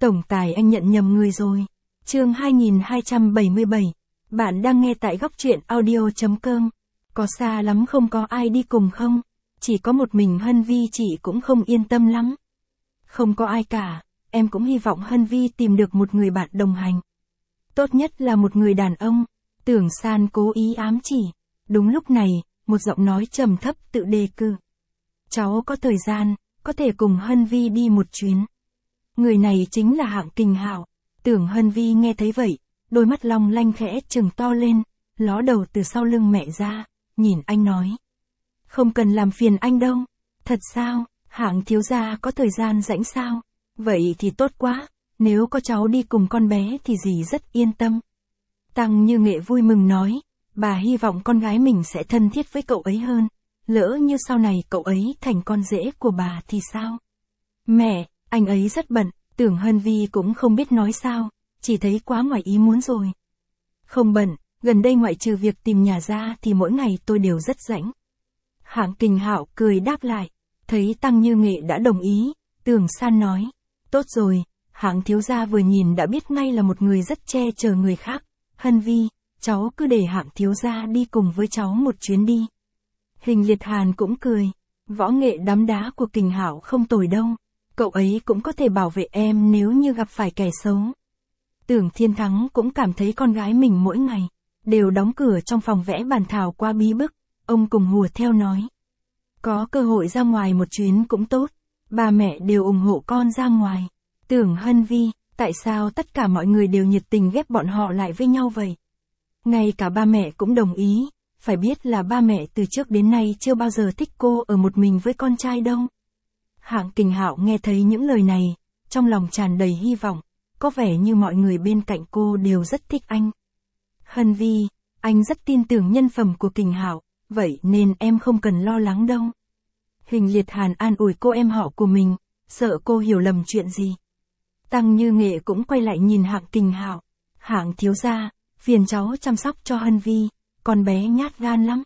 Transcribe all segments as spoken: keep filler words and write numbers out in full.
Tổng tài anh nhận nhầm người rồi. Chương hai nghìn hai trăm bảy mươi bảy. Bạn đang nghe tại góc truyện audio.com. Có xa lắm không có ai đi cùng không? Chỉ có một mình Hân Vi chị cũng không yên tâm lắm. Không có ai cả, em cũng hy vọng Hân Vi tìm được một người bạn đồng hành. Tốt nhất là một người đàn ông. Tưởng San cố ý ám chỉ. Đúng lúc này, một giọng nói trầm thấp tự đề cử. Cháu có thời gian, có thể cùng Hân Vi đi một chuyến. Người này chính là Hạng Kình Hạo. Tưởng Hân Vi nghe thấy vậy, đôi mắt long lanh khẽ trừng to lên, ló đầu từ sau lưng mẹ ra, nhìn anh nói. Không cần làm phiền anh đâu. Thật sao, Hạng thiếu gia có thời gian rảnh sao? Vậy thì tốt quá, nếu có cháu đi cùng con bé thì dì rất yên tâm. Tăng Như Nghệ vui mừng nói, bà hy vọng con gái mình sẽ thân thiết với cậu ấy hơn. Lỡ như sau này cậu ấy thành con rể của bà thì sao? Mẹ, anh ấy rất bận. Tưởng Hân Vi cũng không biết nói sao, chỉ thấy quá ngoài ý muốn rồi. Không bận, gần đây ngoại trừ việc tìm nhà ra thì mỗi ngày tôi đều rất rảnh. Hạng Kình Hạo cười đáp lại, thấy Tăng Như Nghệ đã đồng ý, Tưởng San nói, tốt rồi, Hạng thiếu gia vừa nhìn đã biết ngay là một người rất che chở người khác. Hân Vi, cháu cứ để Hạng thiếu gia đi cùng với cháu một chuyến đi. Hình Liệt Hàn cũng cười, võ nghệ đắm đá của Kình Hạo không tồi đâu. Cậu ấy cũng có thể bảo vệ em nếu như gặp phải kẻ xấu. Tưởng Thiên Thắng cũng cảm thấy con gái mình mỗi ngày đều đóng cửa trong phòng vẽ bàn thảo quá bí bức, ông cùng hùa theo nói. Có cơ hội ra ngoài một chuyến cũng tốt, ba mẹ đều ủng hộ con ra ngoài. Tưởng Hân Vi, tại sao tất cả mọi người đều nhiệt tình ghép bọn họ lại với nhau vậy? Ngay cả ba mẹ cũng đồng ý, phải biết là ba mẹ từ trước đến nay chưa bao giờ thích cô ở một mình với con trai đâu. Hạng Kình Hạo nghe thấy những lời này, trong lòng tràn đầy hy vọng, có vẻ như mọi người bên cạnh cô đều rất thích anh. Hân Vi, anh rất tin tưởng nhân phẩm của Kình Hạo, vậy nên em không cần lo lắng đâu. Hình Liệt Hàn an ủi cô em họ của mình, sợ cô hiểu lầm chuyện gì. Tăng Như Nghệ cũng quay lại nhìn Hạng Kình Hạo, Hạng thiếu gia, phiền cháu chăm sóc cho Hân Vi, con bé nhát gan lắm.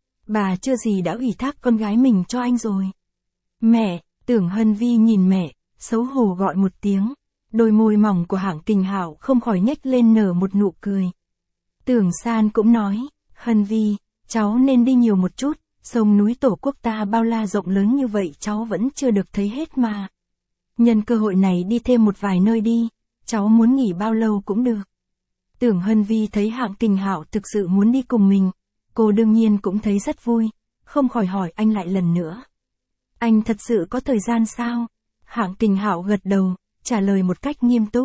Bà chưa gì đã ủy thác con gái mình cho anh rồi. Mẹ. Tưởng Hân Vi nhìn mẹ, xấu hổ gọi một tiếng, đôi môi mỏng của Hạng Kình Hạo không khỏi nhếch lên nở một nụ cười. Tưởng San cũng nói, Hân Vi, cháu nên đi nhiều một chút, sông núi Tổ quốc ta bao la rộng lớn như vậy cháu vẫn chưa được thấy hết mà. Nhân cơ hội này đi thêm một vài nơi đi, cháu muốn nghỉ bao lâu cũng được. Tưởng Hân Vi thấy Hạng Kình Hạo thực sự muốn đi cùng mình, cô đương nhiên cũng thấy rất vui, không khỏi hỏi anh lại lần nữa. Anh thật sự có thời gian sao? Hạng Kình Hạo gật đầu, trả lời một cách nghiêm túc.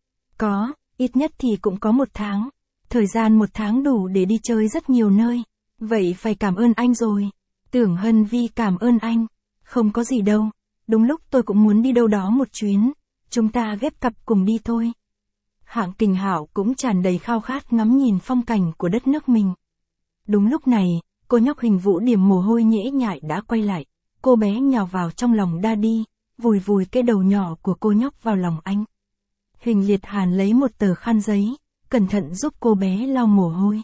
Có, ít nhất thì cũng có một tháng. Thời gian một tháng đủ để đi chơi rất nhiều nơi. Vậy phải cảm ơn anh rồi. Tưởng Hân Vi cảm ơn anh. Không có gì đâu. Đúng lúc tôi cũng muốn đi đâu đó một chuyến. Chúng ta ghép cặp cùng đi thôi. Hạng Kình Hạo cũng tràn đầy khao khát ngắm nhìn phong cảnh của đất nước mình. Đúng lúc này, cô nhóc Hình Vũ Điểm mồ hôi nhễ nhại đã quay lại. Cô bé nhào vào trong lòng Daddy, vùi vùi cái đầu nhỏ của cô nhóc vào lòng anh. Hình Liệt Hàn lấy một tờ khăn giấy, cẩn thận giúp cô bé lau mồ hôi.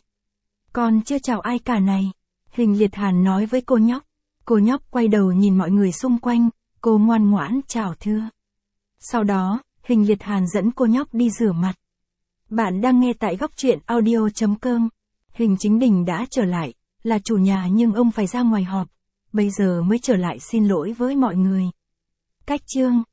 Con chưa chào ai cả này. Hình Liệt Hàn nói với cô nhóc. Cô nhóc quay đầu nhìn mọi người xung quanh, cô ngoan ngoãn chào thưa. Sau đó, Hình Liệt Hàn dẫn cô nhóc đi rửa mặt. Bạn đang nghe tại góc truyện audio.com. Hình Chính Đình đã trở lại, là chủ nhà nhưng ông phải ra ngoài họp. Bây giờ mới trở lại xin lỗi với mọi người. Cách chương